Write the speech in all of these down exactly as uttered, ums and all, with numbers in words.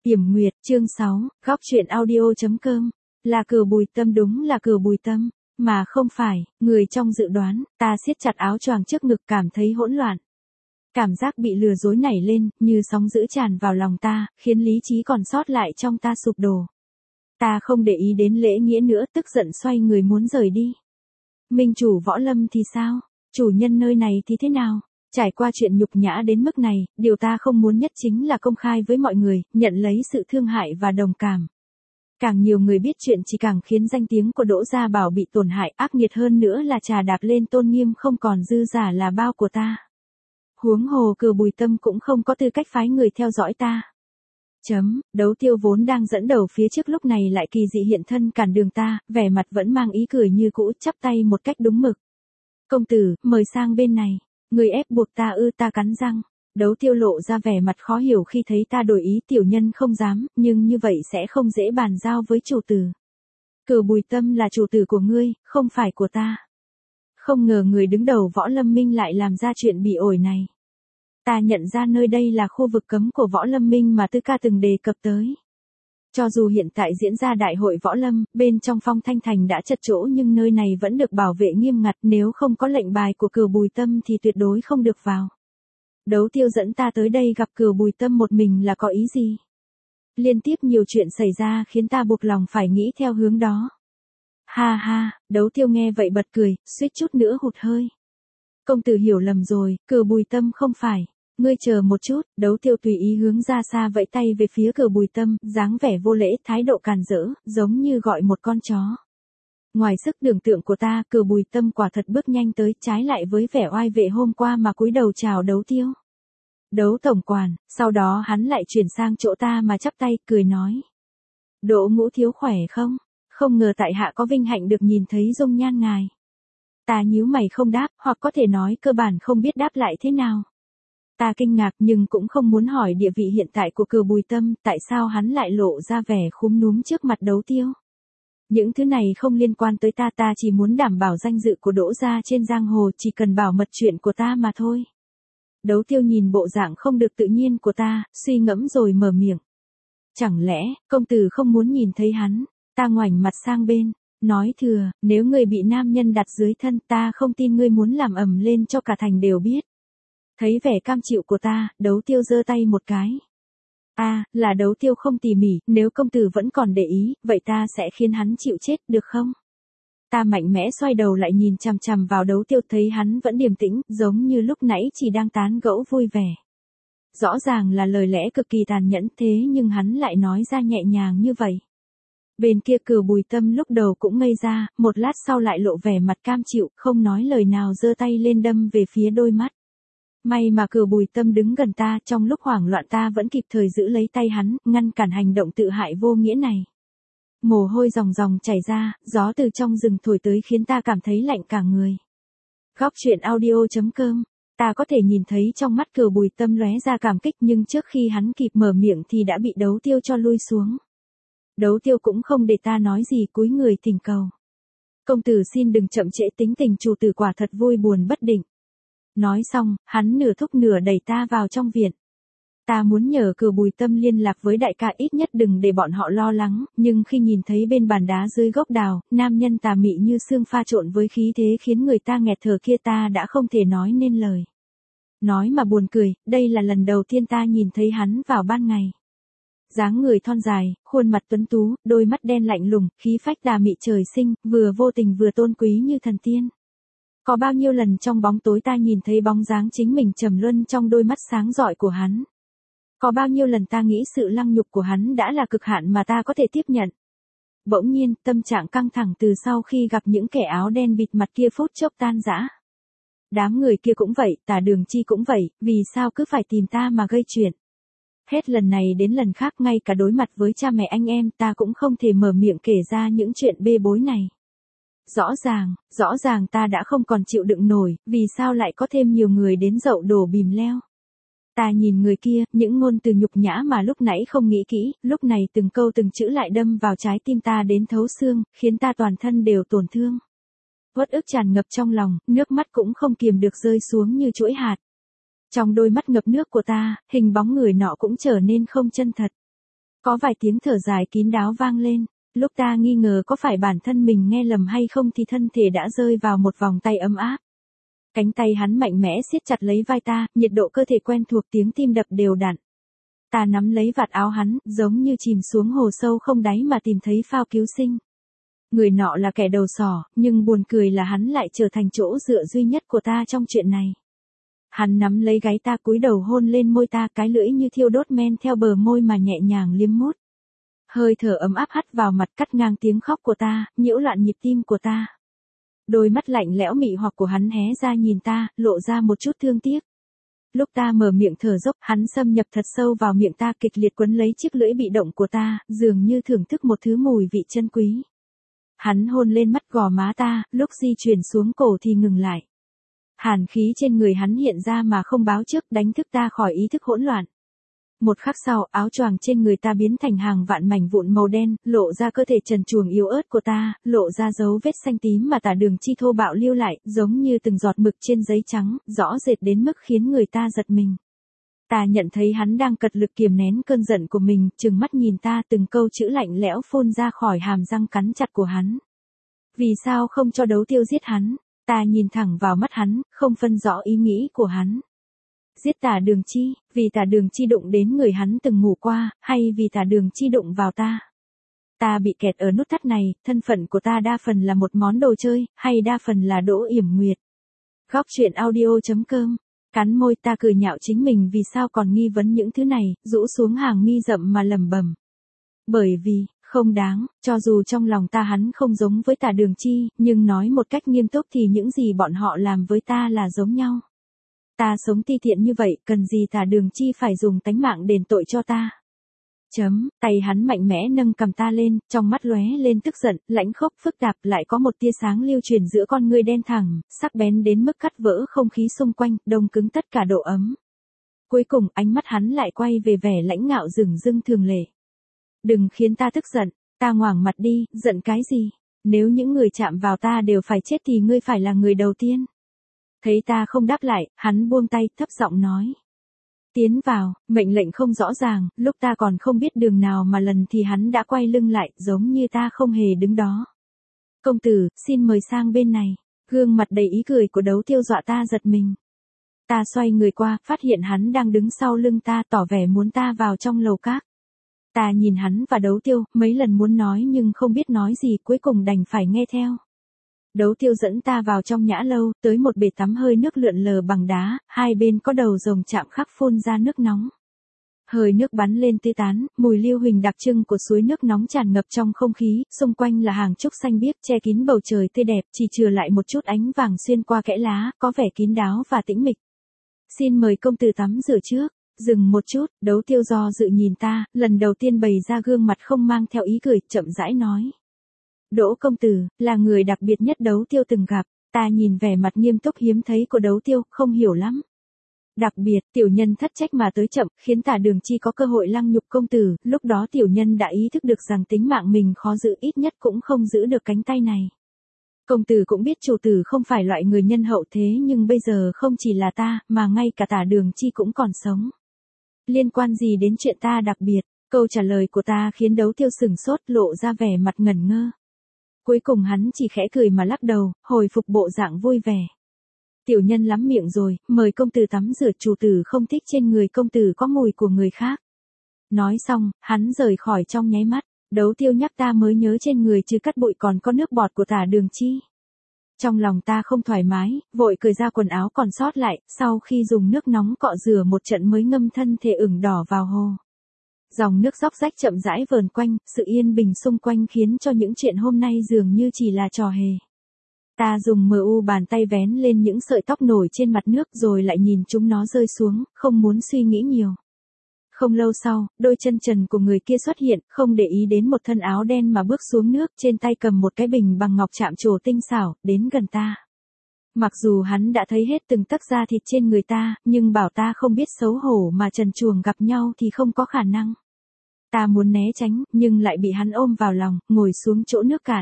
Tiềm Nguyệt, chương sáu, góc truyện audio.com. Là Cửu Bùi Tâm, đúng là Cửu Bùi Tâm, mà không phải người trong dự đoán. Ta siết chặt áo choàng trước ngực, cảm thấy hỗn loạn. Cảm giác bị lừa dối nảy lên, như sóng dữ tràn vào lòng ta, khiến lý trí còn sót lại trong ta sụp đổ. Ta không để ý đến lễ nghĩa nữa, tức giận xoay người muốn rời đi. Minh chủ Võ Lâm thì sao? Chủ nhân nơi này thì thế nào? Trải qua chuyện nhục nhã đến mức này, điều ta không muốn nhất chính là công khai với mọi người, nhận lấy sự thương hại và đồng cảm. Càng nhiều người biết chuyện chỉ càng khiến danh tiếng của Đỗ Gia Bảo bị tổn hại, ác nghiệt hơn nữa là trà đạp lên tôn nghiêm không còn dư giả là bao của ta. Huống hồ Cửu Bùi Tâm cũng không có tư cách phái người theo dõi ta. Chấm, Đấu Tiêu vốn đang dẫn đầu phía trước lúc này lại kỳ dị hiện thân cản đường ta, vẻ mặt vẫn mang ý cười như cũ, chắp tay một cách đúng mực. Công tử, mời sang bên này. Người ép buộc ta ư? Ta cắn răng. Đấu Tiêu lộ ra vẻ mặt khó hiểu khi thấy ta đổi ý. Tiểu nhân không dám, nhưng như vậy sẽ không dễ bàn giao với chủ tử. Cửu Bùi Tâm là chủ tử của ngươi, không phải của ta. Không ngờ người đứng đầu Võ Lâm Minh lại làm ra chuyện bị ổi này. Ta nhận ra nơi đây là khu vực cấm của Võ Lâm Minh mà Tư Ca từng đề cập tới. Cho dù hiện tại diễn ra đại hội Võ Lâm, bên trong Phong Thanh Thành đã chật chỗ nhưng nơi này vẫn được bảo vệ nghiêm ngặt, nếu không có lệnh bài của Cửu Bùi Tâm thì tuyệt đối không được vào. Đấu Tiêu dẫn ta tới đây gặp Cửu Bùi Tâm một mình là có ý gì? Liên tiếp nhiều chuyện xảy ra khiến ta buộc lòng phải nghĩ theo hướng đó. Ha ha, Đấu Tiêu nghe vậy bật cười, suýt chút nữa hụt hơi. Công tử hiểu lầm rồi, Cửu Bùi Tâm không phải. Ngươi chờ một chút. Đấu Tiêu tùy ý hướng ra xa vẫy tay về phía Cửu Bùi Tâm, dáng vẻ vô lễ, thái độ càn rỡ, giống như gọi một con chó. Ngoài sức tưởng tượng của ta, Cửu Bùi Tâm quả thật bước nhanh tới, trái lại với vẻ oai vệ hôm qua mà cúi đầu chào Đấu Tiêu. Đấu tổng quản. Sau đó hắn lại chuyển sang chỗ ta mà chắp tay, cười nói. Đỗ Ngũ thiếu khỏe không? Không ngờ tại hạ có vinh hạnh được nhìn thấy dung nhan ngài. Ta nhíu mày không đáp, hoặc có thể nói cơ bản không biết đáp lại thế nào. Ta kinh ngạc nhưng cũng không muốn hỏi địa vị hiện tại của Cửu Bùi Tâm, tại sao hắn lại lộ ra vẻ khúm núm trước mặt Đấu Tiêu. Những thứ này không liên quan tới ta, ta chỉ muốn đảm bảo danh dự của Đỗ gia trên giang hồ, chỉ cần bảo mật chuyện của ta mà thôi. Đấu Tiêu nhìn bộ dạng không được tự nhiên của ta, suy ngẫm rồi mở miệng. Chẳng lẽ, công tử không muốn nhìn thấy hắn? Ta ngoảnh mặt sang bên, nói thừa, nếu ngươi bị nam nhân đặt dưới thân, ta không tin ngươi muốn làm ầm lên cho cả thành đều biết. Thấy vẻ cam chịu của ta, Đấu Tiêu giơ tay một cái. A, à, là Đấu Tiêu không tỉ mỉ, nếu công tử vẫn còn để ý, vậy ta sẽ khiến hắn chịu chết, được không? Ta mạnh mẽ xoay đầu lại nhìn chằm chằm vào Đấu Tiêu, thấy hắn vẫn điềm tĩnh, giống như lúc nãy chỉ đang tán gẫu vui vẻ. Rõ ràng là lời lẽ cực kỳ tàn nhẫn, thế nhưng hắn lại nói ra nhẹ nhàng như vậy. Bên kia Cửu Bùi Tâm lúc đầu cũng ngây ra, một lát sau lại lộ vẻ mặt cam chịu, không nói lời nào, giơ tay lên đâm về phía đôi mắt. May mà Cửu Bùi Tâm đứng gần ta, trong lúc hoảng loạn ta vẫn kịp thời giữ lấy tay hắn, ngăn cản hành động tự hại vô nghĩa này. Mồ hôi ròng ròng chảy ra, gió từ trong rừng thổi tới khiến ta cảm thấy lạnh cả người. Góc truyện audio.com. Ta có thể nhìn thấy trong mắt Cửu Bùi Tâm lóe ra cảm kích, nhưng trước khi hắn kịp mở miệng thì đã bị Đấu Tiêu cho lui xuống. Đấu Tiêu cũng không để ta nói gì, cúi người thỉnh cầu. Công tử xin đừng chậm trễ, tính tình chủ tử quả thật vui buồn bất định. Nói xong, hắn nửa thúc nửa đẩy ta vào trong viện. Ta muốn nhờ Cửu Bùi Tâm liên lạc với đại ca, ít nhất đừng để bọn họ lo lắng, nhưng khi nhìn thấy bên bàn đá dưới gốc đào, nam nhân tà mị như sương pha trộn với khí thế khiến người ta nghẹt thở kia, ta đã không thể nói nên lời. Nói mà buồn cười, đây là lần đầu tiên ta nhìn thấy hắn vào ban ngày. Dáng người thon dài, khuôn mặt tuấn tú, đôi mắt đen lạnh lùng, khí phách tà mị trời sinh, vừa vô tình vừa tôn quý như thần tiên. Có bao nhiêu lần trong bóng tối ta nhìn thấy bóng dáng chính mình trầm luân trong đôi mắt sáng rọi của hắn. Có bao nhiêu lần ta nghĩ sự lăng nhục của hắn đã là cực hạn mà ta có thể tiếp nhận. Bỗng nhiên, tâm trạng căng thẳng từ sau khi gặp những kẻ áo đen bịt mặt kia phút chốc tan rã. Đám người kia cũng vậy, Tả Đường Chi cũng vậy, vì sao cứ phải tìm ta mà gây chuyện. Hết lần này đến lần khác, ngay cả đối mặt với cha mẹ anh em ta cũng không thể mở miệng kể ra những chuyện bê bối này. Rõ ràng, rõ ràng ta đã không còn chịu đựng nổi, vì sao lại có thêm nhiều người đến dậu đổ bìm leo. Ta nhìn người kia, những ngôn từ nhục nhã mà lúc nãy không nghĩ kỹ, lúc này từng câu từng chữ lại đâm vào trái tim ta đến thấu xương, khiến ta toàn thân đều tổn thương. Uất ức tràn ngập trong lòng, nước mắt cũng không kiềm được rơi xuống như chuỗi hạt. Trong đôi mắt ngập nước của ta, hình bóng người nọ cũng trở nên không chân thật. Có vài tiếng thở dài kín đáo vang lên. Lúc ta nghi ngờ có phải bản thân mình nghe lầm hay không thì thân thể đã rơi vào một vòng tay ấm áp. Cánh tay hắn mạnh mẽ siết chặt lấy vai ta, nhiệt độ cơ thể quen thuộc, tiếng tim đập đều đặn. Ta nắm lấy vạt áo hắn, giống như chìm xuống hồ sâu không đáy mà tìm thấy phao cứu sinh. Người nọ là kẻ đầu sỏ, nhưng buồn cười là hắn lại trở thành chỗ dựa duy nhất của ta trong chuyện này. Hắn nắm lấy gáy ta, cúi đầu hôn lên môi ta, cái lưỡi như thiêu đốt men theo bờ môi mà nhẹ nhàng liếm mút. Hơi thở ấm áp hắt vào mặt, cắt ngang tiếng khóc của ta, nhiễu loạn nhịp tim của ta. Đôi mắt lạnh lẽo mị hoặc của hắn hé ra nhìn ta, lộ ra một chút thương tiếc. Lúc ta mở miệng thở dốc, hắn xâm nhập thật sâu vào miệng ta, kịch liệt quấn lấy chiếc lưỡi bị động của ta, dường như thưởng thức một thứ mùi vị chân quý. Hắn hôn lên mắt gò má ta, lúc di chuyển xuống cổ thì ngừng lại. Hàn khí trên người hắn hiện ra mà không báo trước, đánh thức ta khỏi ý thức hỗn loạn. Một khắc sau, áo choàng trên người ta biến thành hàng vạn mảnh vụn màu đen, lộ ra cơ thể trần truồng yếu ớt của ta, lộ ra dấu vết xanh tím mà Tả Đường Chi thô bạo lưu lại, giống như từng giọt mực trên giấy trắng, rõ rệt đến mức khiến người ta giật mình. Ta nhận thấy hắn đang cật lực kiềm nén cơn giận của mình, trừng mắt nhìn ta, từng câu chữ lạnh lẽo phun ra khỏi hàm răng cắn chặt của hắn. Vì sao không cho Đấu Tiêu giết hắn? Ta nhìn thẳng vào mắt hắn, không phân rõ ý nghĩ của hắn. Giết Tả Đường Chi, vì Tả Đường Chi đụng đến người hắn từng ngủ qua, hay vì Tả Đường Chi đụng vào ta? Ta bị kẹt ở nút thắt này, thân phận của ta đa phần là một món đồ chơi, hay đa phần là Đỗ Yểm Nguyệt. Góc truyện audio chấm com. Cắn môi, ta cười nhạo chính mình vì sao còn nghi vấn những thứ này, rũ xuống hàng mi rậm mà lẩm bẩm. Bởi vì, không đáng, cho dù trong lòng ta hắn không giống với Tả Đường Chi, nhưng nói một cách nghiêm túc thì những gì bọn họ làm với ta là giống nhau. Ta sống ti tiện như vậy, cần gì Tả Đường Chi phải dùng tánh mạng đền tội cho ta. Chấm, tay hắn mạnh mẽ nâng cầm ta lên, trong mắt lóe lên tức giận, lãnh khốc phức tạp, lại có một tia sáng lưu truyền giữa con ngươi đen thẳng, sắc bén đến mức cắt vỡ không khí xung quanh, đông cứng tất cả độ ấm. Cuối cùng ánh mắt hắn lại quay về vẻ lãnh ngạo dửng dưng thường lệ. Đừng khiến ta tức giận, ta ngoảng mặt đi, giận cái gì? Nếu những người chạm vào ta đều phải chết thì ngươi phải là người đầu tiên. Thấy ta không đáp lại, hắn buông tay, thấp giọng nói. Tiến vào, mệnh lệnh không rõ ràng, lúc ta còn không biết đường nào mà lần thì hắn đã quay lưng lại, giống như ta không hề đứng đó. Công tử, xin mời sang bên này. Gương mặt đầy ý cười của Đấu Tiêu dọa ta giật mình. Ta xoay người qua, phát hiện hắn đang đứng sau lưng ta, tỏ vẻ muốn ta vào trong lầu các. Ta nhìn hắn và Đấu Tiêu, mấy lần muốn nói nhưng không biết nói gì, cuối cùng đành phải nghe theo. Đấu Tiêu dẫn ta vào trong nhã lâu, tới một bể tắm hơi nước lượn lờ bằng đá, hai bên có đầu rồng chạm khắc phun ra nước nóng. Hơi nước bắn lên tê tán, mùi lưu huỳnh đặc trưng của suối nước nóng tràn ngập trong không khí, xung quanh là hàng trúc xanh biếc che kín bầu trời tươi đẹp, chỉ chừa lại một chút ánh vàng xuyên qua kẽ lá, có vẻ kín đáo và tĩnh mịch. Xin mời công tử tắm rửa trước. Dừng một chút, Đấu Tiêu do dự nhìn ta, lần đầu tiên bày ra gương mặt không mang theo ý cười, chậm rãi nói. Đỗ công tử, là người đặc biệt nhất Đấu Tiêu từng gặp, ta nhìn vẻ mặt nghiêm túc hiếm thấy của Đấu Tiêu, không hiểu lắm. Đặc biệt, tiểu nhân thất trách mà tới chậm, khiến Tả Đường Chi có cơ hội lăng nhục công tử, lúc đó tiểu nhân đã ý thức được rằng tính mạng mình khó giữ, ít nhất cũng không giữ được cánh tay này. Công tử cũng biết chủ tử không phải loại người nhân hậu thế nhưng bây giờ không chỉ là ta, mà ngay cả Tả Đường Chi cũng còn sống. Liên quan gì đến chuyện ta đặc biệt? Câu trả lời của ta khiến Đấu Tiêu sửng sốt, lộ ra vẻ mặt ngẩn ngơ. Cuối cùng hắn chỉ khẽ cười mà lắc đầu, hồi phục bộ dạng vui vẻ. Tiểu nhân lắm miệng rồi, mời công tử tắm rửa, chủ tử không thích trên người công tử có mùi của người khác. Nói xong, hắn rời khỏi trong nháy mắt. Đấu Tiêu nhắc ta mới nhớ trên người trừ cắt bụi còn có nước bọt của Tả Đường Chi. Trong lòng ta không thoải mái, vội cởi ra quần áo còn sót lại, sau khi dùng nước nóng cọ rửa một trận mới ngâm thân thể ửng đỏ vào hồ. Dòng nước róc rách chậm rãi vờn quanh, sự yên bình xung quanh khiến cho những chuyện hôm nay dường như chỉ là trò hề. Ta dùng mờ u bàn tay vén lên những sợi tóc nổi trên mặt nước rồi lại nhìn chúng nó rơi xuống, không muốn suy nghĩ nhiều. Không lâu sau, đôi chân trần của người kia xuất hiện, không để ý đến một thân áo đen mà bước xuống nước, trên tay cầm một cái bình bằng ngọc chạm trổ tinh xảo, đến gần ta. Mặc dù hắn đã thấy hết từng tấc da thịt trên người ta, nhưng bảo ta không biết xấu hổ mà trần truồng gặp nhau thì không có khả năng. Ta muốn né tránh, nhưng lại bị hắn ôm vào lòng, ngồi xuống chỗ nước cạn.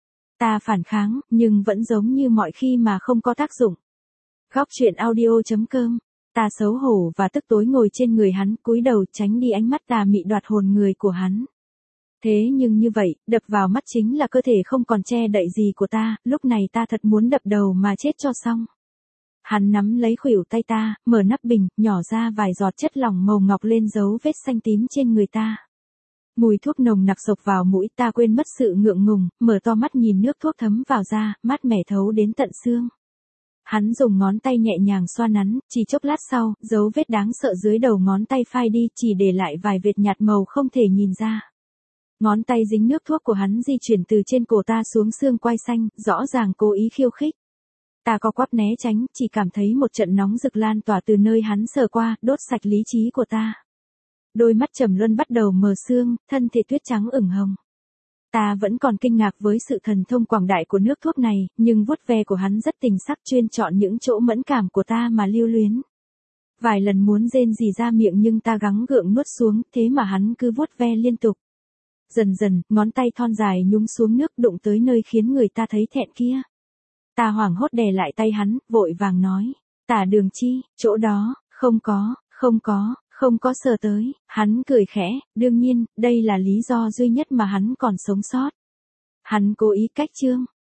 Ta phản kháng, nhưng vẫn giống như mọi khi mà không có tác dụng. Góc truyện audio chấm com Ta xấu hổ và tức tối ngồi trên người hắn, cúi đầu tránh đi ánh mắt tà mị đoạt hồn người của hắn. Thế nhưng như vậy, đập vào mắt chính là cơ thể không còn che đậy gì của ta, lúc này ta thật muốn đập đầu mà chết cho xong. Hắn nắm lấy khuỷu tay ta, mở nắp bình, nhỏ ra vài giọt chất lỏng màu ngọc lên dấu vết xanh tím trên người ta. Mùi thuốc nồng nặc xộc vào mũi, ta quên mất sự ngượng ngùng, mở to mắt nhìn nước thuốc thấm vào da, mát mẻ thấu đến tận xương. Hắn dùng ngón tay nhẹ nhàng xoa nắn, chỉ chốc lát sau, dấu vết đáng sợ dưới đầu ngón tay phai đi, chỉ để lại vài vệt nhạt màu không thể nhìn ra. Ngón tay dính nước thuốc của hắn di chuyển từ trên cổ ta xuống xương quai xanh, rõ ràng cố ý khiêu khích. Ta co quắp né tránh, chỉ cảm thấy một trận nóng rực lan tỏa từ nơi hắn sờ qua, đốt sạch lý trí của ta. Đôi mắt trầm luân bắt đầu mờ sương, thân thể tuyết trắng ửng hồng. Ta vẫn còn kinh ngạc với sự thần thông quảng đại của nước thuốc này, nhưng vuốt ve của hắn rất tình sắc, chuyên chọn những chỗ mẫn cảm của ta mà lưu luyến. Vài lần muốn rên rỉ ra miệng nhưng ta gắng gượng nuốt xuống, thế mà hắn cứ vuốt ve liên tục. Dần dần, ngón tay thon dài nhúng xuống nước, đụng tới nơi khiến người ta thấy thẹn kia. Ta hoảng hốt đè lại tay hắn, vội vàng nói, Tả Đường Chi, chỗ đó, không có, không có, không có sờ tới. Hắn cười khẽ, đương nhiên, đây là lý do duy nhất mà hắn còn sống sót. Hắn cố ý cách chương.